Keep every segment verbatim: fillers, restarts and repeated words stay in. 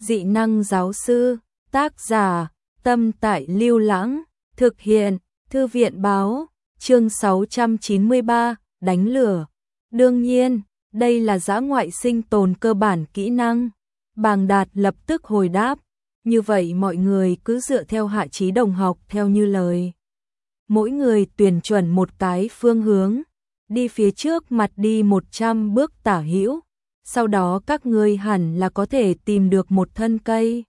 Dị năng giáo sư, tác giả, Tâm Tại Lưu Lãng, thực hiện, Thư viện báo, chương sáu trăm chín mươi ba, đánh lửa. Đương nhiên, đây là dã ngoại sinh tồn cơ bản kỹ năng. Bàng Đạt lập tức hồi đáp, như vậy mọi người cứ dựa theo Hạ Chí đồng học theo như lời. Mỗi người tuyển chuẩn một cái phương hướng, đi phía trước mặt đi một trăm bước tả hữu, sau đó các ngươi hẳn là có thể tìm được một thân cây.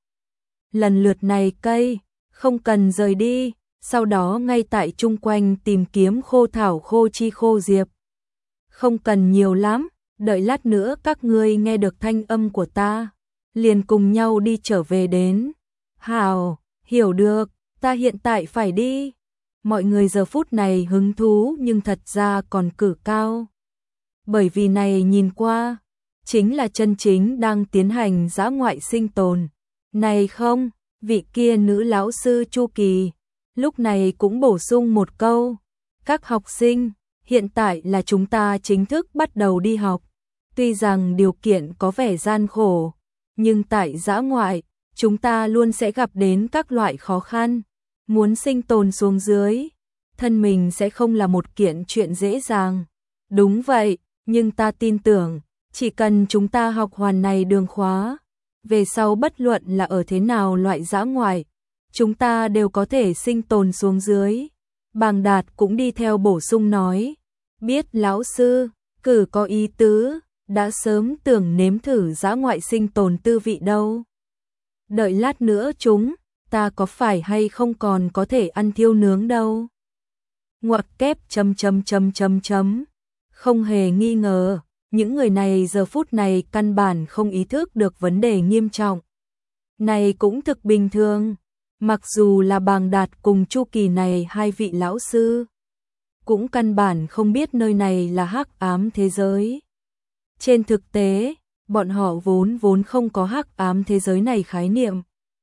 Lần lượt này cây, không cần rời đi, sau đó ngay tại chung quanh tìm kiếm khô thảo khô chi khô diệp. Không cần nhiều lắm, đợi lát nữa các ngươi nghe được thanh âm của ta, liền cùng nhau đi trở về đến. Hào, hiểu được, ta hiện tại phải đi. Mọi người giờ phút này hứng thú nhưng thật ra còn cử cao. Bởi vì này nhìn qua, chính là chân chính đang tiến hành dã ngoại sinh tồn. Này không, vị kia nữ lão sư Chu Kỳ, lúc này cũng bổ sung một câu. Các học sinh, hiện tại là chúng ta chính thức bắt đầu đi học. Tuy rằng điều kiện có vẻ gian khổ, nhưng tại dã ngoại, chúng ta luôn sẽ gặp đến các loại khó khăn. Muốn sinh tồn xuống dưới, thân mình sẽ không là một kiện chuyện dễ dàng. Đúng vậy, nhưng ta tin tưởng, chỉ cần chúng ta học hoàn này đường khóa, về sau bất luận là ở thế nào loại dã ngoại, chúng ta đều có thể sinh tồn xuống dưới. Bàng Đạt cũng đi theo bổ sung nói, biết lão sư, cử có ý tứ, đã sớm tưởng nếm thử dã ngoại sinh tồn tư vị đâu. Đợi lát nữa chúng, ta có phải hay không còn có thể ăn thiêu nướng đâu. Ngoặc kép chấm chấm chấm chấm chấm. Không hề nghi ngờ, những người này giờ phút này căn bản không ý thức được vấn đề nghiêm trọng. Này cũng thực bình thường, mặc dù là Bàng Đạt cùng Chu Kỳ này hai vị lão sư, cũng căn bản không biết nơi này là hắc ám thế giới. Trên thực tế, bọn họ vốn vốn không có hắc ám thế giới này khái niệm.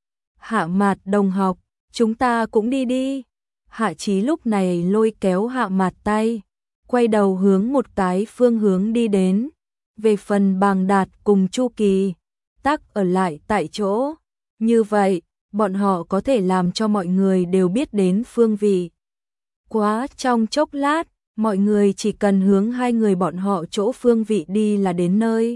Hạ Mạt đồng học, chúng ta cũng đi đi. Hạ Chí lúc này lôi kéo Hạ Mạt tay, quay đầu hướng một cái phương hướng đi đến. Về phần Bàng Đạt cùng Chu Kỳ, tắc ở lại tại chỗ. Như vậy, bọn họ có thể làm cho mọi người đều biết đến phương vị. Quá trong chốc lát, mọi người chỉ cần hướng hai người bọn họ chỗ phương vị đi là đến nơi.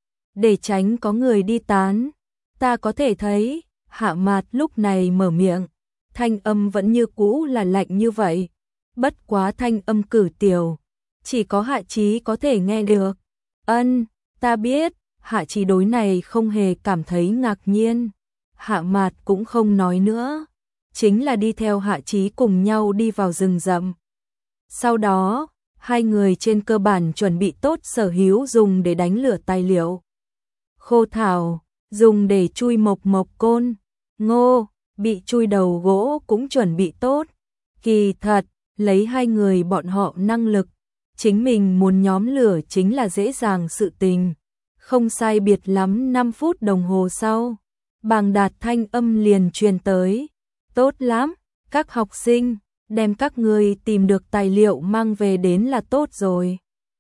Để tránh có người đi tán, ta có thể thấy, Hạ Mạt lúc này mở miệng, thanh âm vẫn như cũ là lạnh như vậy, bất quá thanh âm cử tiểu, chỉ có Hạ Chí có thể nghe được. Ân, ta biết, Hạ Chí đối này không hề cảm thấy ngạc nhiên. Hạ Mạt cũng không nói nữa, chính là đi theo Hạ Chí cùng nhau đi vào rừng rậm. Sau đó, hai người trên cơ bản chuẩn bị tốt sở hữu dùng để đánh lửa tài liệu. Khô thảo, dùng để chui mộc mộc côn, ngô, bị chui đầu gỗ cũng chuẩn bị tốt. Kỳ thật, lấy hai người bọn họ năng lực, chính mình muốn nhóm lửa chính là dễ dàng sự tình. Không sai biệt lắm năm phút đồng hồ sau, Bàng Đạt thanh âm liền truyền tới. Tốt lắm, các học sinh, đem các người tìm được tài liệu mang về đến là tốt rồi.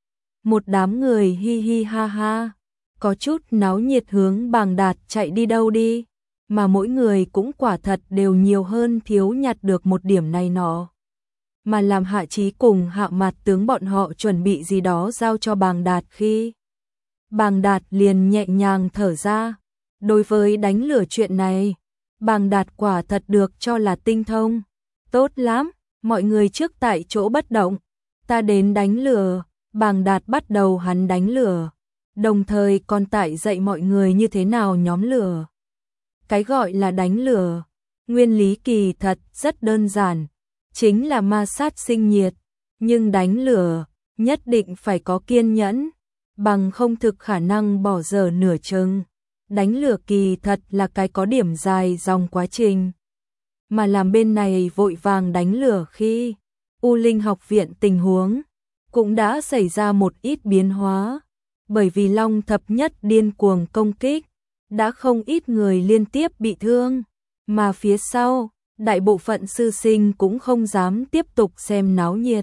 Một đám người hi hi ha ha, có chút náo nhiệt hướng Bàng Đạt chạy đi đâu đi, mà mỗi người cũng quả thật đều nhiều hơn thiếu nhặt được một điểm này nọ. Mà làm Hạ Chí cùng Hạ Mạt tướng bọn họ chuẩn bị gì đó giao cho Bàng Đạt khi. Bàng Đạt liền nhẹ nhàng thở ra, đối với đánh lửa chuyện này, Bàng Đạt quả thật được cho là tinh thông. Tốt lắm, mọi người trước tại chỗ bất động, ta đến đánh lửa. Bàng Đạt bắt đầu hắn đánh lửa, đồng thời còn tại dạy mọi người như thế nào nhóm lửa. Cái gọi là đánh lửa, nguyên lý kỳ thật rất đơn giản, chính là ma sát sinh nhiệt, nhưng đánh lửa nhất định phải có kiên nhẫn, bằng không thực khả năng bỏ dở nửa chừng. Đánh lửa kỳ thật là cái có điểm dài dòng quá trình, mà làm bên này vội vàng đánh lửa khi U Linh học viện tình huống cũng đã xảy ra một ít biến hóa, bởi vì Long thập nhất điên cuồng công kích, đã không ít người liên tiếp bị thương, mà phía sau, đại bộ phận sư sinh cũng không dám tiếp tục xem náo nhiệt.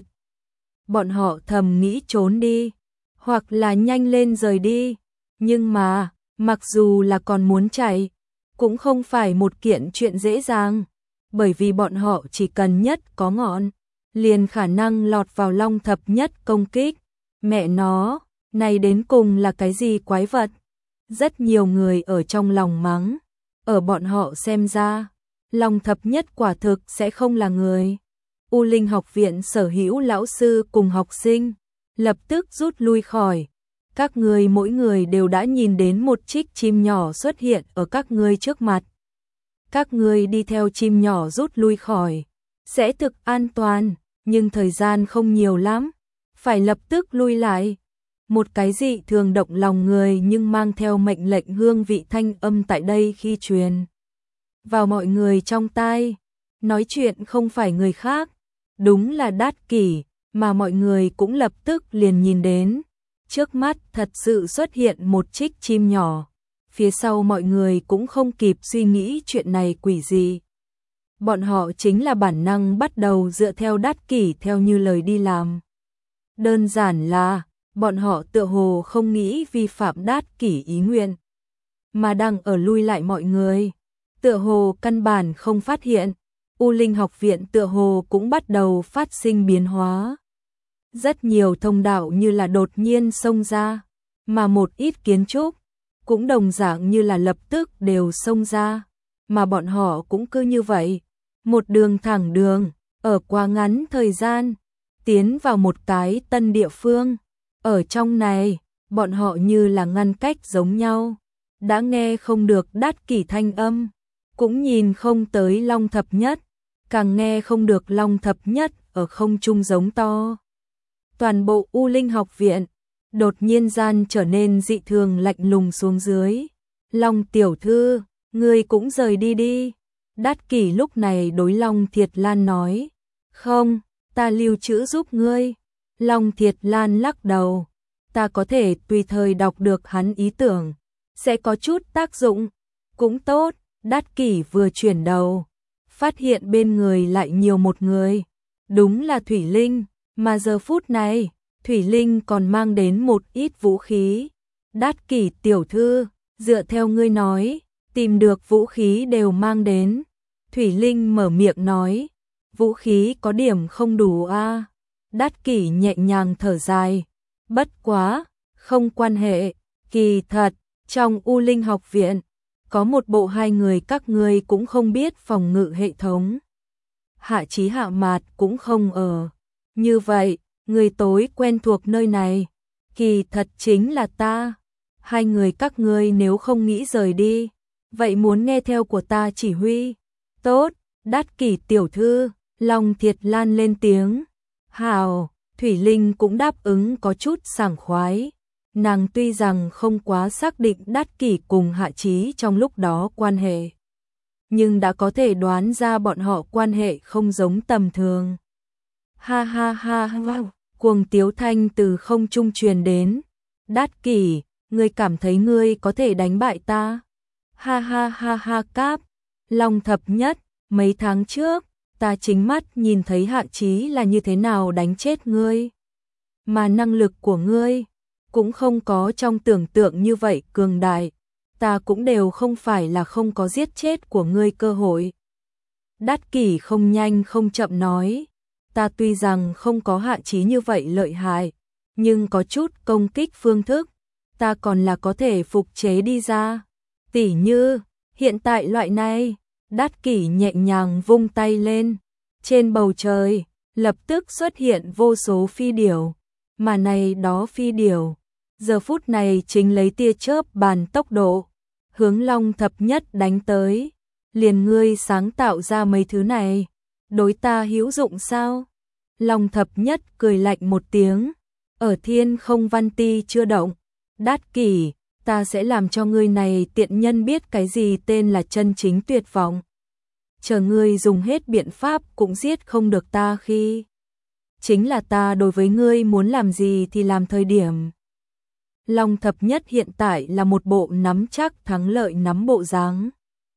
Bọn họ thầm nghĩ trốn đi, hoặc là nhanh lên rời đi, nhưng mà, mặc dù là còn muốn chạy, cũng không phải một kiện chuyện dễ dàng, bởi vì bọn họ chỉ cần nhất có ngọn, liền khả năng lọt vào Long Thập Nhất công kích. Mẹ nó, này đến cùng là cái gì quái vật? Rất nhiều người ở trong lòng mắng, ở bọn họ xem ra, Long Thập Nhất quả thực sẽ không là người. U Linh học viện sở hữu lão sư cùng học sinh lập tức rút lui khỏi. Các người mỗi người đều đã nhìn đến một trích chim nhỏ xuất hiện ở các ngươi trước mặt. Các ngươi đi theo chim nhỏ rút lui khỏi, sẽ thực an toàn, nhưng thời gian không nhiều lắm, phải lập tức lui lại. Một cái dị thường động lòng người nhưng mang theo mệnh lệnh hương vị thanh âm tại đây khi truyền vào mọi người trong tai. Nói chuyện không phải người khác, đúng là Đát Kỷ, mà mọi người cũng lập tức liền nhìn đến. Trước mắt thật sự xuất hiện một trích chim nhỏ, phía sau mọi người cũng không kịp suy nghĩ chuyện này quỷ gì. Bọn họ chính là bản năng bắt đầu dựa theo Đát Kỷ theo như lời đi làm. Đơn giản là, bọn họ tựa hồ không nghĩ vi phạm Đát Kỷ ý nguyện, mà đang ở lui lại mọi người. Tựa hồ căn bản không phát hiện, U Linh học viện tựa hồ cũng bắt đầu phát sinh biến hóa. Rất nhiều thông đạo như là đột nhiên xông ra, mà một ít kiến trúc cũng đồng dạng như là lập tức đều xông ra, mà bọn họ cũng cứ như vậy, một đường thẳng đường, ở quá ngắn thời gian, tiến vào một cái tân địa phương. Ở trong này, bọn họ như là ngăn cách giống nhau, đã nghe không được Đát Kỷ thanh âm, cũng nhìn không tới Long Thập Nhất, càng nghe không được Long Thập Nhất ở không trung giống to. Toàn bộ U Linh học viện đột nhiên gian trở nên dị thường lạnh lùng xuống dưới. Long tiểu thư, ngươi cũng rời đi đi. Đát Kỷ lúc này đối Long Thiệt Lan nói. Không, ta lưu trữ giúp ngươi. Long Thiệt Lan lắc đầu. Ta có thể tùy thời đọc được hắn ý tưởng, sẽ có chút tác dụng. Cũng tốt. Đát Kỷ vừa chuyển đầu, phát hiện bên người lại nhiều một người. Đúng là Thủy Linh, mà giờ phút này, Thủy Linh còn mang đến một ít vũ khí. Đát Kỷ tiểu thư, dựa theo ngươi nói, tìm được vũ khí đều mang đến. Thủy Linh mở miệng nói, vũ khí có điểm không đủ a. À? Đát Kỷ nhẹ nhàng thở dài, bất quá, không quan hệ, kỳ thật, trong U Linh học viện, có một bộ hai người các ngươi cũng không biết phòng ngự hệ thống. Hạ Chí Hạ Mạt cũng không ở. Như vậy, người tối quen thuộc nơi này, kỳ thật chính là ta. Hai người các ngươi nếu không nghĩ rời đi, vậy muốn nghe theo của ta chỉ huy. Tốt, Đát Kỷ tiểu thư, Long Thiệt Lan lên tiếng. Hào, Thủy Linh cũng đáp ứng có chút sảng khoái. Nàng tuy rằng không quá xác định Đát Kỷ cùng Hạ Chí trong lúc đó quan hệ, nhưng đã có thể đoán ra bọn họ quan hệ không giống tầm thường. Ha ha ha ha, cuồng tiếu thanh từ không trung truyền đến. Đát Kỷ, ngươi cảm thấy ngươi có thể đánh bại ta? Ha ha ha ha cáp. Long Thập Nhất, mấy tháng trước, ta chính mắt nhìn thấy Hạ Chí là như thế nào đánh chết ngươi. Mà năng lực của ngươi cũng không có trong tưởng tượng như vậy cường đại, ta cũng đều không phải là không có giết chết của ngươi cơ hội. Đát Kỷ không nhanh không chậm nói, ta tuy rằng không có Hạ Chí như vậy lợi hại, nhưng có chút công kích phương thức, ta còn là có thể phục chế đi ra. Tỉ như, hiện tại loại này, Đát Kỷ nhẹ nhàng vung tay lên, trên bầu trời, lập tức xuất hiện vô số phi điểu, mà này đó phi điểu, giờ phút này chính lấy tia chớp bàn tốc độ, hướng Long Thập Nhất đánh tới. Liền ngươi sáng tạo ra mấy thứ này, đối ta hữu dụng sao? Long Thập Nhất cười lạnh một tiếng, ở thiên không văn ti chưa động. Đát Kỷ, ta sẽ làm cho ngươi này tiện nhân biết cái gì tên là chân chính tuyệt vọng. Chờ ngươi dùng hết biện pháp cũng giết không được ta khi chính là ta đối với ngươi muốn làm gì thì làm thời điểm. Long Thập Nhất hiện tại là một bộ nắm chắc thắng lợi nắm bộ dáng.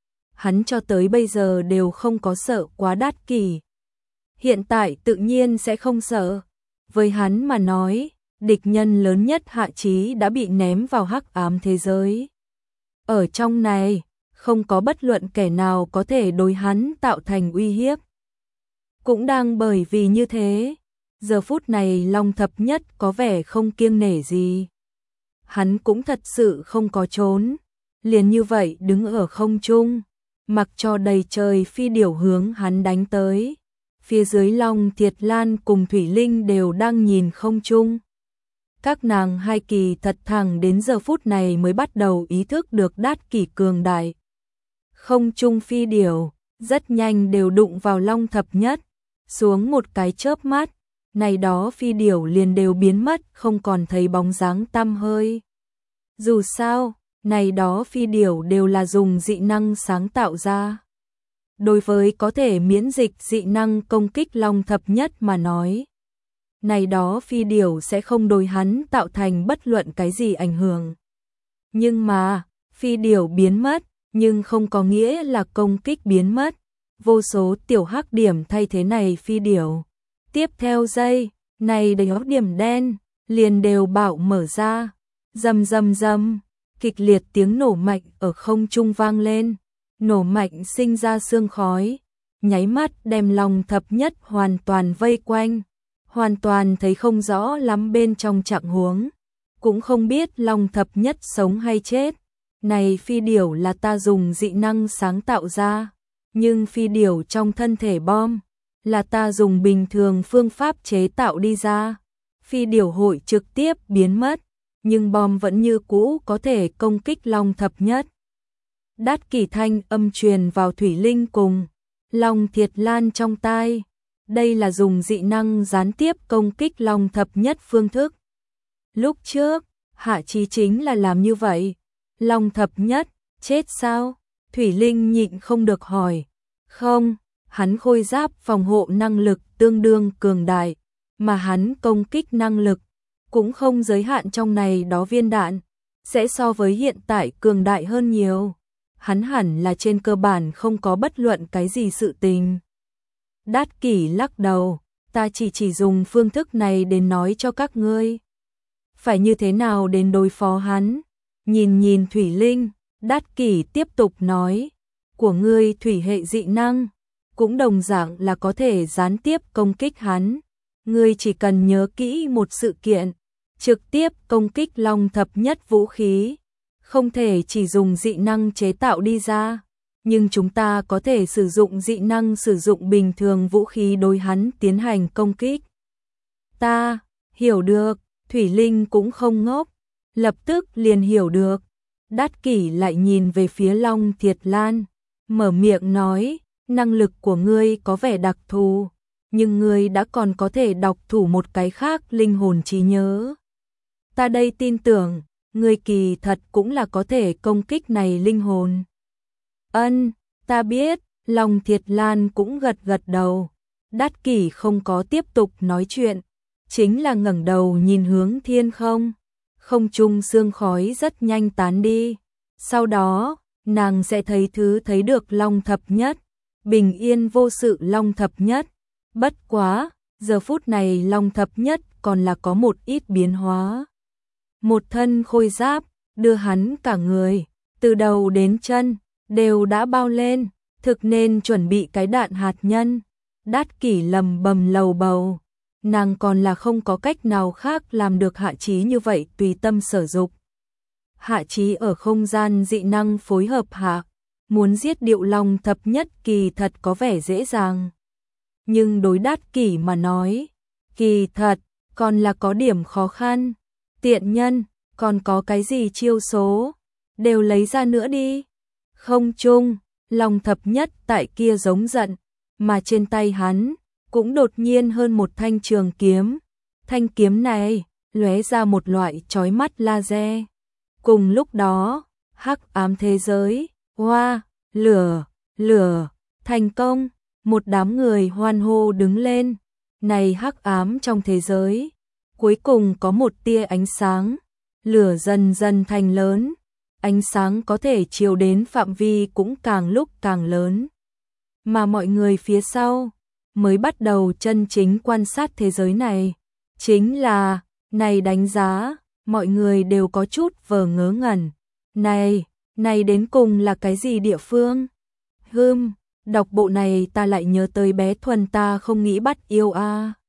Hắn cho tới bây giờ đều không có sợ quá Đát Kỷ. Hiện tại tự nhiên sẽ không sợ. Với hắn mà nói, địch nhân lớn nhất Hạ Chí đã bị ném vào hắc ám thế giới. Ở trong này, không có bất luận kẻ nào có thể đối hắn tạo thành uy hiếp. Cũng đang bởi vì như thế, giờ phút này Long Thập Nhất có vẻ không kiêng nể gì. Hắn cũng thật sự không có trốn, liền như vậy đứng ở không trung, mặc cho đầy trời phi điểu hướng hắn đánh tới. Phía dưới Long Thiệt Lan cùng Thủy Linh đều đang nhìn không trung. Các nàng hai kỳ thật thẳng đến giờ phút này mới bắt đầu ý thức được Đát Kỷ cường đại. Không trung phi điểu, rất nhanh đều đụng vào Long Thập Nhất, xuống một cái chớp mắt, này đó phi điểu liền đều biến mất, không còn thấy bóng dáng tăm hơi. Dù sao, này đó phi điểu đều là dùng dị năng sáng tạo ra. Đối với có thể miễn dịch dị năng công kích Long Thập Nhất mà nói, này đó phi điểu sẽ không đối hắn tạo thành bất luận cái gì ảnh hưởng. Nhưng mà, phi điểu biến mất, nhưng không có nghĩa là công kích biến mất. Vô số tiểu hắc điểm thay thế này phi điểu. Tiếp theo giây, này đầy hốc điểm đen, liền đều bạo mở ra. Rầm rầm rầm, kịch liệt tiếng nổ mạnh ở không trung vang lên. Nổ mạnh sinh ra sương khói, nháy mắt đem Long Thập Nhất hoàn toàn vây quanh. Hoàn toàn thấy không rõ lắm bên trong trạng huống, cũng không biết Long Thập Nhất sống hay chết. Này phi điểu là ta dùng dị năng sáng tạo ra, nhưng phi điểu trong thân thể bom là ta dùng bình thường phương pháp chế tạo đi ra. Phi điểu hội trực tiếp biến mất, nhưng bom vẫn như cũ có thể công kích Long Thập Nhất. Đát Kỷ thanh âm truyền vào Thủy Linh cùng Long Thiệt Lan trong tai. Đây là dùng dị năng gián tiếp công kích Long Thập Nhất phương thức. Lúc trước, Hạ Chí chính là làm như vậy. Long Thập Nhất, chết sao? Thủy Linh nhịn không được hỏi. Không, hắn khôi giáp phòng hộ năng lực tương đương cường đại, mà hắn công kích năng lực cũng không giới hạn trong này đó viên đạn, sẽ so với hiện tại cường đại hơn nhiều. Hắn hẳn là trên cơ bản không có bất luận cái gì sự tình. Đát Kỷ lắc đầu, ta chỉ chỉ dùng phương thức này để nói cho các ngươi. Phải như thế nào đến đối phó hắn? Nhìn nhìn Thủy Linh, Đát Kỷ tiếp tục nói, của ngươi thủy hệ dị năng, cũng đồng dạng là có thể gián tiếp công kích hắn. Ngươi chỉ cần nhớ kỹ một sự kiện, trực tiếp công kích Long Thập Nhất vũ khí, không thể chỉ dùng dị năng chế tạo đi ra. Nhưng chúng ta có thể sử dụng dị năng sử dụng bình thường vũ khí đối hắn tiến hành công kích. Ta, hiểu được, Thủy Linh cũng không ngốc, lập tức liền hiểu được. Đát Kỷ lại nhìn về phía Long Thiệt Lan, mở miệng nói, năng lực của ngươi có vẻ đặc thù, nhưng ngươi đã còn có thể đọc thủ một cái khác linh hồn trí nhớ. Ta đây tin tưởng, ngươi kỳ thật cũng là có thể công kích này linh hồn. Ân, ta biết, Long Thiệt Lan cũng gật gật đầu. Đát Kỷ không có tiếp tục nói chuyện, chính là ngẩng đầu nhìn hướng thiên không. Không trung sương khói rất nhanh tán đi. Sau đó, nàng sẽ thấy thứ thấy được Long Thập Nhất, bình yên vô sự Long Thập Nhất. Bất quá, giờ phút này Long Thập Nhất còn là có một ít biến hóa. Một thân khôi giáp, đưa hắn cả người, từ đầu đến chân, đều đã bao lên, thực nên chuẩn bị cái đạn hạt nhân. Đát Kỷ lầm bầm lầu bầu, nàng còn là không có cách nào khác làm được Hạ Chí như vậy tùy tâm sở dục. Hạ Chí ở không gian dị năng phối hợp hạ, muốn giết điệu Long Thập Nhất kỳ thật có vẻ dễ dàng. Nhưng đối Đát Kỷ mà nói, kỳ thật, còn là có điểm khó khăn. Tiện nhân, còn có cái gì chiêu số, đều lấy ra nữa đi. Không chung, Long Thập Nhất tại kia giống giận, mà trên tay hắn cũng đột nhiên hơn một thanh trường kiếm. Thanh kiếm này lóe ra một loại chói mắt laser. Cùng lúc đó, hắc ám thế giới, hoa, lửa, lửa, thành công, một đám người hoan hô đứng lên. Này hắc ám trong thế giới, cuối cùng có một tia ánh sáng, lửa dần dần thành lớn. Ánh sáng có thể chiếu đến phạm vi cũng càng lúc càng lớn. Mà mọi người phía sau mới bắt đầu chân chính quan sát thế giới này. Chính là, này đánh giá, mọi người đều có chút vờ ngớ ngẩn. Này, Này đến cùng là cái gì địa phương? Hừm, đọc bộ này ta lại nhớ tới bé Thuần ta không nghĩ bắt yêu a.